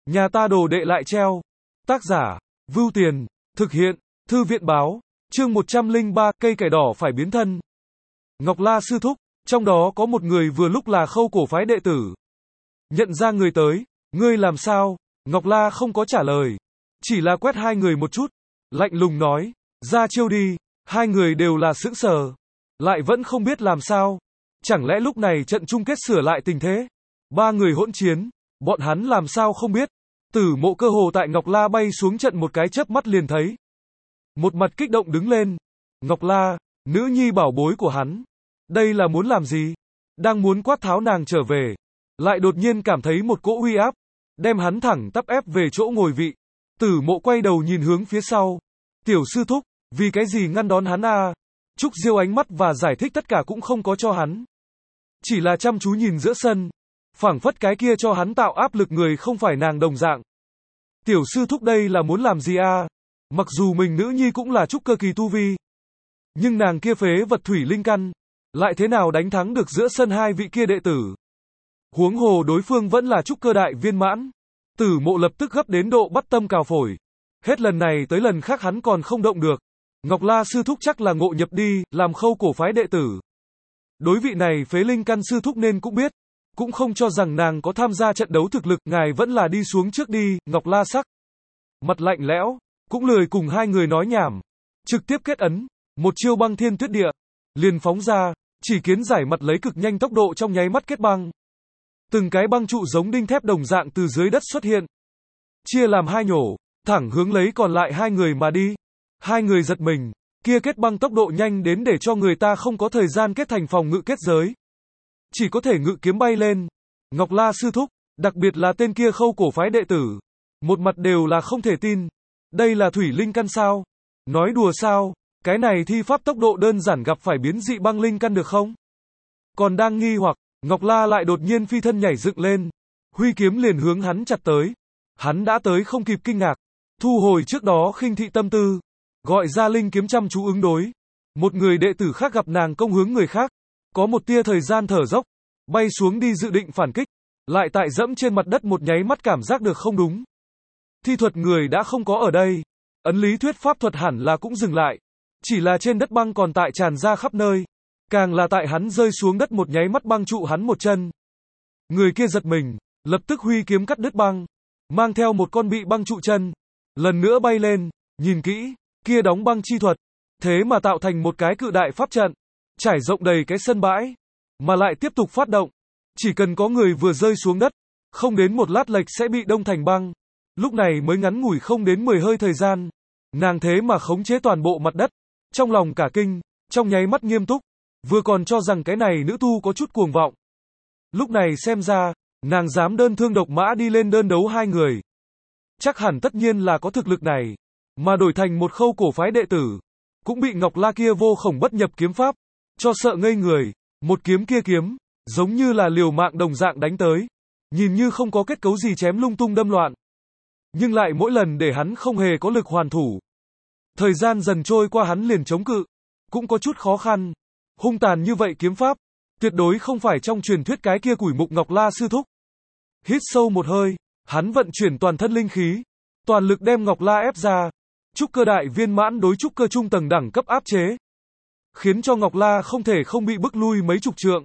Nhà ta đồ đệ lại treo. Tác giả, Vưu Tiền, thực hiện, Thư viện báo, chương 103, cây cải đỏ phải biến thân. Ngọc La sư thúc, trong đó có một người vừa lúc là Khâu cổ phái đệ tử. Nhận ra người tới, ngươi làm sao? Ngọc La không có trả lời, chỉ là quét hai người một chút, lạnh lùng nói, ra chiêu đi. Hai người đều là sững sờ, lại vẫn không biết làm sao. Chẳng lẽ lúc này trận chung kết sửa lại tình thế? Ba người hỗn chiến, bọn hắn làm sao không biết. Tử Mộ cơ hồ tại Ngọc La bay xuống trận một cái chớp mắt liền thấy. Một mặt kích động đứng lên. Ngọc La, nữ nhi bảo bối của hắn. Đây là muốn làm gì? Đang muốn quát tháo nàng trở về. Lại đột nhiên cảm thấy một cỗ uy áp. Đem hắn thẳng tắp ép về chỗ ngồi vị. Tử Mộ quay đầu nhìn hướng phía sau. Tiểu sư thúc, vì cái gì ngăn đón hắn à? Trúc Diêu ánh mắt và giải thích tất cả cũng không có cho hắn. Chỉ là chăm chú nhìn giữa sân. Phảng phất cái kia cho hắn tạo áp lực người không phải nàng đồng dạng. Tiểu sư thúc đây là muốn làm gì à? Mặc dù mình nữ nhi cũng là trúc cơ kỳ tu vi. Nhưng nàng kia phế vật thủy linh căn. Lại thế nào đánh thắng được giữa sân hai vị kia đệ tử? Huống hồ đối phương vẫn là trúc cơ đại viên mãn. Tử Mộ lập tức gấp đến độ bắt tâm cào phổi. Hết lần này tới lần khác hắn còn không động được. Ngọc La sư thúc chắc là ngộ nhập đi, làm Khâu cổ phái đệ tử. Đối vị này phế linh căn sư thúc nên cũng biết. Cũng không cho rằng nàng có tham gia trận đấu thực lực, ngài vẫn là đi xuống trước đi. Ngọc La sắc mặt lạnh lẽo, cũng lười cùng hai người nói nhảm. Trực tiếp kết ấn, một chiêu băng thiên tuyết địa. Liền phóng ra, chỉ kiến giải mặt lấy cực nhanh tốc độ trong nháy mắt kết băng. Từng cái băng trụ giống đinh thép đồng dạng từ dưới đất xuất hiện. Chia làm hai nhổ, thẳng hướng lấy còn lại hai người mà đi. Hai người giật mình, kia kết băng tốc độ nhanh đến để cho người ta không có thời gian kết thành phòng ngự kết giới. Chỉ có thể ngự kiếm bay lên. Ngọc La sư thúc, đặc biệt là tên kia Khâu cổ phái đệ tử. Một mặt đều là không thể tin. Đây là thủy linh căn sao? Nói đùa sao? Cái này thi pháp tốc độ đơn giản gặp phải biến dị băng linh căn được không? Còn đang nghi hoặc, Ngọc La lại đột nhiên phi thân nhảy dựng lên. Huy kiếm liền hướng hắn chặt tới. Hắn đã tới không kịp kinh ngạc. Thu hồi trước đó khinh thị tâm tư. Gọi ra linh kiếm chăm chú ứng đối. Một người đệ tử khác gặp nàng công hướng người khác. Có một tia thời gian thở dốc. Bay xuống đi dự định phản kích. Lại tại dẫm trên mặt đất một nháy mắt cảm giác được không đúng. Thi thuật người đã không có ở đây. Ấn lý thuyết pháp thuật hẳn là cũng dừng lại. Chỉ là trên đất băng còn tại tràn ra khắp nơi. Càng là tại hắn rơi xuống đất một nháy mắt băng trụ hắn một chân. Người kia giật mình, lập tức huy kiếm cắt đứt băng. Mang theo một con bị băng trụ chân. Lần nữa bay lên, nhìn kỹ, kia đóng băng chi thuật. Thế mà tạo thành một cái cự đại pháp trận. Trải rộng đầy cái sân bãi. Mà lại tiếp tục phát động. Chỉ cần có người vừa rơi xuống đất. Không đến một lát lệch sẽ bị đông thành băng. Lúc này mới ngắn ngủi không đến 10 hơi thời gian. Nàng thế mà khống chế toàn bộ mặt đất. Trong lòng cả kinh, trong nháy mắt nghiêm túc. Vừa còn cho rằng cái này nữ tu có chút cuồng vọng. Lúc này xem ra, nàng dám đơn thương độc mã đi lên đơn đấu hai người. Chắc hẳn tất nhiên là có thực lực này. Mà đổi thành một Khâu cổ phái đệ tử. Cũng bị Ngọc La kia vô khổng bất nhập kiếm pháp. Cho sợ ngây người. Một kiếm kia kiếm, giống như là liều mạng đồng dạng đánh tới. Nhìn như không có kết cấu gì chém lung tung đâm loạn. Nhưng lại mỗi lần để hắn không hề có lực hoàn thủ. Thời gian dần trôi qua hắn liền chống cự. Cũng có chút khó khăn. Hung tàn như vậy kiếm pháp. Tuyệt đối không phải trong truyền thuyết cái kia củi mục Ngọc La sư thúc. Hít sâu một hơi. Hắn vận chuyển toàn thân linh khí. Toàn lực đem Ngọc La ép ra. Trúc cơ đại viên mãn đối trúc cơ trung tầng đẳng cấp áp chế. Khiến cho Ngọc La không thể không bị bức lui mấy chục trượng.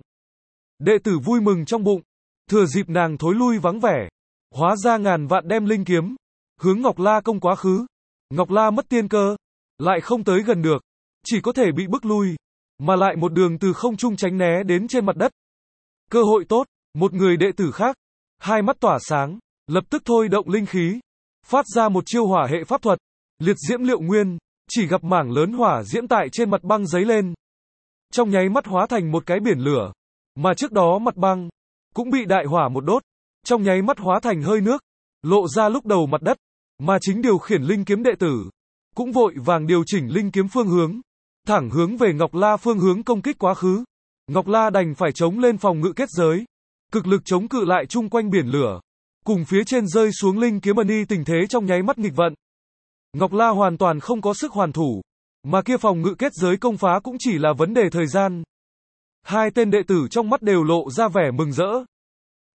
Đệ tử vui mừng trong bụng. Thừa dịp nàng thối lui vắng vẻ. Hóa ra ngàn vạn đem linh kiếm. Hướng Ngọc La công quá khứ. Ngọc La mất tiên cơ. Lại không tới gần được. Chỉ có thể bị bức lui. Mà lại một đường từ không trung tránh né đến trên mặt đất. Cơ hội tốt. Một người đệ tử khác. Hai mắt tỏa sáng. Lập tức thôi động linh khí. Phát ra một chiêu hỏa hệ pháp thuật. Liệt diễm liệu nguyên. Chỉ gặp mảng lớn hỏa diễm tại trên mặt băng giấy lên. Trong nháy mắt hóa thành một cái biển lửa. Mà trước đó mặt băng. Cũng bị đại hỏa một đốt. Trong nháy mắt hóa thành hơi nước. Lộ ra lúc đầu mặt đất. Mà chính điều khiển linh kiếm đệ tử. Cũng vội vàng điều chỉnh linh kiếm phương hướng. Thẳng hướng về Ngọc La phương hướng công kích quá khứ. Ngọc La đành phải chống lên phòng ngự kết giới. Cực lực chống cự lại chung quanh biển lửa. Cùng phía trên rơi xuống linh kiếm ân y tình thế trong nháy mắt nghịch vận. Ngọc La hoàn toàn không có sức hoàn thủ. Mà kia phòng ngự kết giới công phá cũng chỉ là vấn đề thời gian. Hai tên đệ tử trong mắt đều lộ ra vẻ mừng rỡ.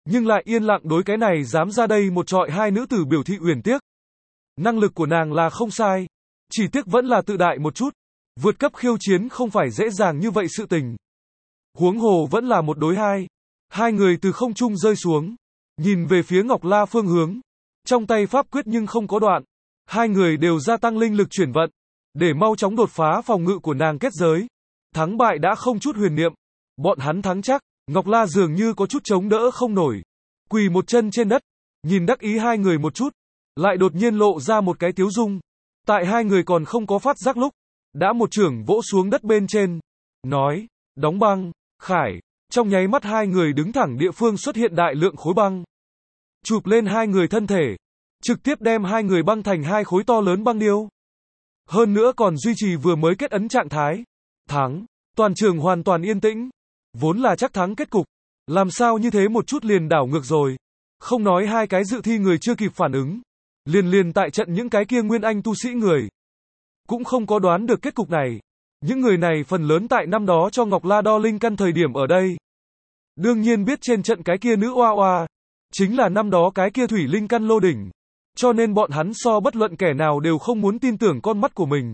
nhưng lại yên lặng đối cái này dám ra đây một trọi hai nữ tử biểu thị uyển tiếc. Năng lực của nàng là không sai, chỉ tiếc vẫn là tự đại một chút, vượt cấp khiêu chiến không phải dễ dàng như vậy sự tình. Huống hồ vẫn là một đối hai. Hai người từ không trung rơi xuống, nhìn về phía Ngọc La phương hướng, trong tay pháp quyết nhưng không có đoạn. Hai người đều gia tăng linh lực chuyển vận, để mau chóng đột phá phòng ngự của nàng kết giới. Thắng bại đã không chút huyền niệm, bọn hắn thắng chắc. Ngọc La dường như có chút chống đỡ không nổi, quỳ một chân trên đất, nhìn đắc ý hai người một chút, lại đột nhiên lộ ra một cái tiếu dung. Tại hai người còn không có phát giác lúc, đã một chưởng vỗ xuống đất bên trên, nói, đóng băng, khải. Trong nháy mắt hai người đứng thẳng địa phương xuất hiện đại lượng khối băng, chụp lên hai người thân thể, trực tiếp đem hai người băng thành hai khối to lớn băng điêu. Hơn nữa còn duy trì vừa mới kết ấn trạng thái. Thắng, toàn trường hoàn toàn yên tĩnh, vốn là chắc thắng kết cục, làm sao như thế một chút liền đảo ngược rồi. Không nói hai cái dự thi người chưa kịp phản ứng, liền tại trận những cái kia nguyên anh tu sĩ người, cũng không có đoán được kết cục này. Những người này phần lớn tại năm đó cho Ngọc La đo linh căn thời điểm ở đây. Đương nhiên biết trên trận cái kia nữ oa oa, chính là năm đó cái kia thủy linh căn lô đỉnh. Cho nên bọn hắn so bất luận kẻ nào đều không muốn tin tưởng con mắt của mình.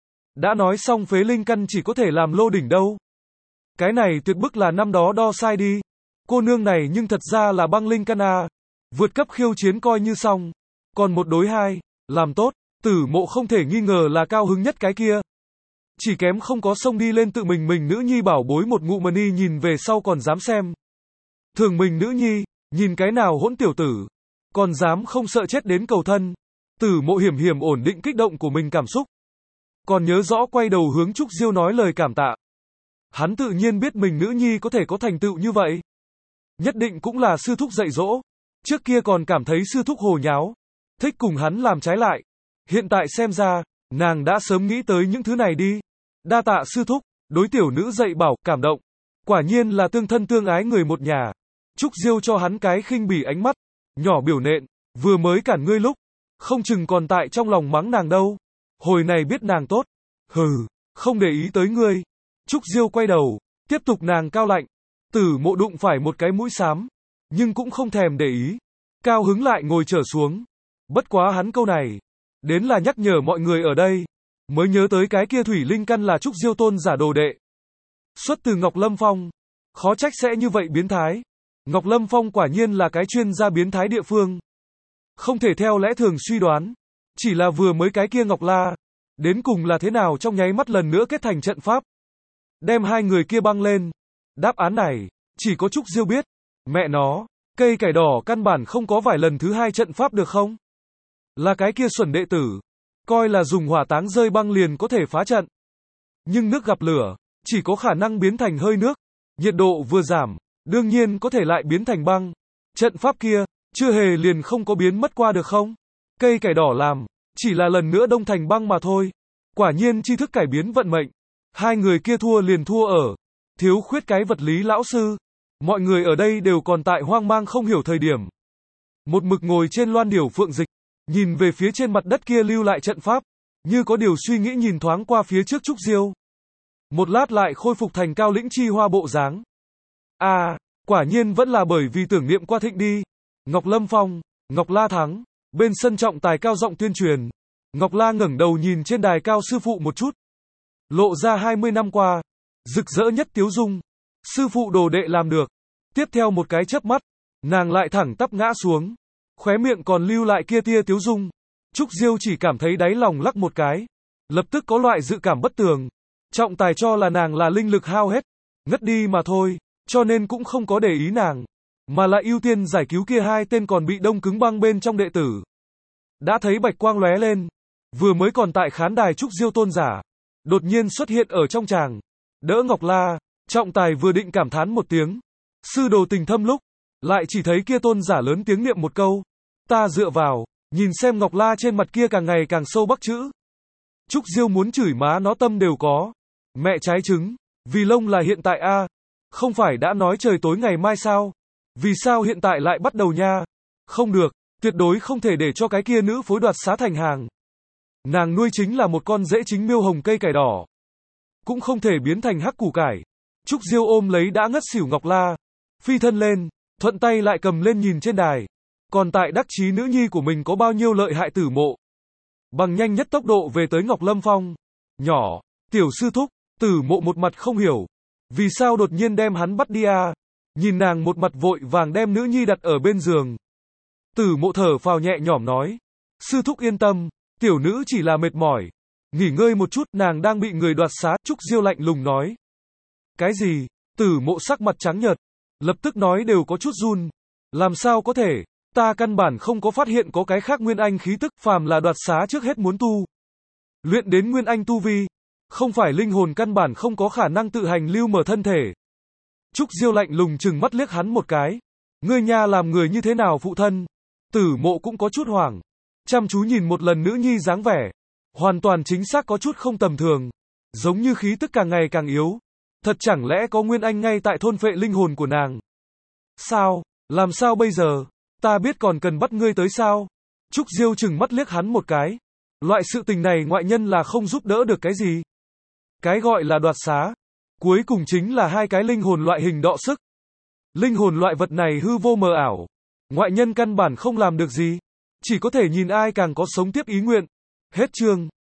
Đã nói xong phế linh căn chỉ có thể làm lô đỉnh đâu. Cái này tuyệt bức là năm đó đo sai đi. Cô nương này nhưng thật ra là băng linh căn à. Vượt cấp khiêu chiến coi như xong. Còn một đối hai, làm tốt, Tử Mộ không thể nghi ngờ là cao hứng nhất cái kia. Chỉ kém không có xông đi lên tự mình nữ nhi bảo bối một ngụ mà ni nhìn về sau còn dám xem. Thường mình nữ nhi, nhìn cái nào hỗn tiểu tử, còn dám không sợ chết đến cầu thân. Tử Mộ hiểm hiểm ổn định kích động của mình cảm xúc. Còn nhớ rõ quay đầu hướng Trúc Diêu nói lời cảm tạ. Hắn tự nhiên biết mình nữ nhi có thể có thành tựu như vậy. Nhất định cũng là sư thúc dạy dỗ. Trước kia còn cảm thấy sư thúc hồ nháo, thích cùng hắn làm trái lại. Hiện tại xem ra, nàng đã sớm nghĩ tới những thứ này đi. Đa tạ sư thúc, đối tiểu nữ dạy bảo, cảm động. Quả nhiên là tương thân tương ái người một nhà. Trúc Diêu cho hắn cái khinh bỉ ánh mắt. Nhỏ biểu nện, vừa mới cản ngươi lúc, không chừng còn tại trong lòng mắng nàng đâu. Hồi này biết nàng tốt. Hừ, không để ý tới ngươi. Trúc Diêu quay đầu, tiếp tục nàng cao lạnh. Tử Mộ đụng phải một cái mũi xám, nhưng cũng không thèm để ý. Cao hứng lại ngồi trở xuống. Bất quá hắn câu này, đến là nhắc nhở mọi người ở đây, mới nhớ tới cái kia thủy linh căn là Trúc Diêu tôn giả đồ đệ. Xuất từ Ngọc Lâm Phong. Khó trách sẽ như vậy biến thái. Ngọc Lâm Phong quả nhiên là cái chuyên gia biến thái địa phương. Không thể theo lẽ thường suy đoán. Chỉ là vừa mới cái kia Ngọc La, đến cùng là thế nào trong nháy mắt lần nữa kết thành trận pháp, đem hai người kia băng lên. Đáp án này, chỉ có Trúc Diêu biết. Mẹ nó, cây cải đỏ căn bản không có vài lần thứ hai trận pháp được không? Là cái kia xuẩn đệ tử, coi là dùng hỏa táng rơi băng liền có thể phá trận. Nhưng nước gặp lửa, chỉ có khả năng biến thành hơi nước. Nhiệt độ vừa giảm, đương nhiên có thể lại biến thành băng. Trận pháp kia, chưa hề liền không có biến mất qua được không? Cây cải đỏ làm, chỉ là lần nữa đông thành băng mà thôi. Quả nhiên tri thức cải biến vận mệnh. Hai người kia thua liền thua ở thiếu khuyết cái vật lý lão sư. Mọi người ở đây đều còn tại hoang mang không hiểu thời điểm. Một mực ngồi trên loan điểu phượng dịch, nhìn về phía trên mặt đất kia lưu lại trận pháp, như có điều suy nghĩ nhìn thoáng qua phía trước Trúc Diêu. Một lát lại khôi phục thành cao lĩnh chi hoa bộ dáng. À, quả nhiên vẫn là bởi vì tưởng niệm qua thịnh đi. Ngọc Lâm Phong, Ngọc La thắng. Bên sân trọng tài cao giọng tuyên truyền. Ngọc La ngẩng đầu nhìn trên đài cao sư phụ một chút. Lộ ra 20 năm qua, rực rỡ nhất tiếu dung. Sư phụ đồ đệ làm được. Tiếp theo một cái chớp mắt, nàng lại thẳng tắp ngã xuống. Khóe miệng còn lưu lại kia tia tiếu dung. Trúc Diêu chỉ cảm thấy đáy lòng lắc một cái. Lập tức có loại dự cảm bất tường. Trọng tài cho là nàng là linh lực hao hết, ngất đi mà thôi, cho nên cũng không có để ý nàng, mà là ưu tiên giải cứu kia hai tên còn bị đông cứng băng bên trong đệ tử. Đã thấy bạch quang lóe lên, vừa mới còn tại khán đài Trúc Diêu tôn giả, đột nhiên xuất hiện ở trong tràng, đỡ Ngọc La. Trọng tài vừa định cảm thán một tiếng, sư đồ tình thâm lúc, lại chỉ thấy kia tôn giả lớn tiếng niệm một câu, ta dựa vào, nhìn xem Ngọc La trên mặt kia càng ngày càng sâu bắc chữ. Trúc Diêu muốn chửi má nó tâm đều có. Mẹ trái trứng, vì lông là hiện tại a, không phải đã nói trời tối ngày mai sao? Vì sao hiện tại lại bắt đầu nha? Không được, tuyệt đối không thể để cho cái kia nữ phối đoạt xá thành hàng. Nàng nuôi chính là một con rễ chính miêu hồng cây cải đỏ, cũng không thể biến thành hắc củ cải. Trúc Diêu ôm lấy đã ngất xỉu Ngọc La, phi thân lên, thuận tay lại cầm lên nhìn trên đài. Còn tại đắc chí nữ nhi của mình có bao nhiêu lợi hại Tử Mộ. Bằng nhanh nhất tốc độ về tới Ngọc Lâm Phong. Nhỏ, tiểu sư thúc, Tử Mộ một mặt không hiểu. Vì sao đột nhiên đem hắn bắt đi à? Nhìn nàng một mặt vội vàng đem nữ nhi đặt ở bên giường. Tử Mộ thở phào nhẹ nhõm nói. Sư thúc yên tâm, tiểu nữ chỉ là mệt mỏi. Nghỉ ngơi một chút, nàng đang bị người đoạt xá. Trúc Diêu lạnh lùng nói. Cái gì? Tử Mộ sắc mặt trắng nhợt. Lập tức nói đều có chút run. Làm sao có thể? Ta căn bản không có phát hiện có cái khác nguyên anh khí tức, phàm là đoạt xá trước hết muốn tu luyện đến nguyên anh tu vi, không phải linh hồn căn bản không có khả năng tự hành lưu mở thân thể. Trúc Diêu lạnh lùng chừng mắt liếc hắn một cái. Ngươi nha làm người như thế nào phụ thân? Tử Mộ cũng có chút hoảng. Chăm chú nhìn một lần nữ nhi dáng vẻ. Hoàn toàn chính xác có chút không tầm thường. Giống như khí tức càng ngày càng yếu. Thật chẳng lẽ có nguyên anh ngay tại thôn phệ linh hồn của nàng? Sao? Làm sao bây giờ? Ta biết còn cần bắt ngươi tới sao? Trúc Diêu chừng mắt liếc hắn một cái. Loại sự tình này ngoại nhân là không giúp đỡ được cái gì. Cái gọi là đoạt xá, cuối cùng chính là hai cái linh hồn loại hình đọ sức. Linh hồn loại vật này hư vô mờ ảo. Ngoại nhân căn bản không làm được gì. Chỉ có thể nhìn ai càng có sống tiếp ý nguyện. Hết chương.